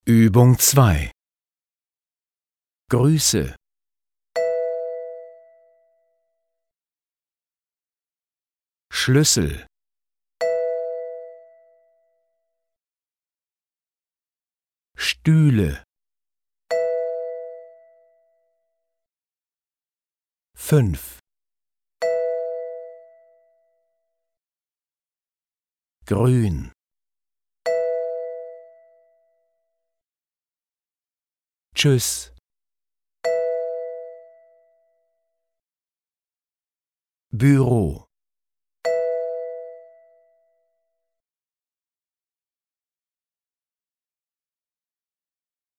Übung 2. Grüße. Schlüssel. Stühle. 5. Grün. Tschüss. Büro.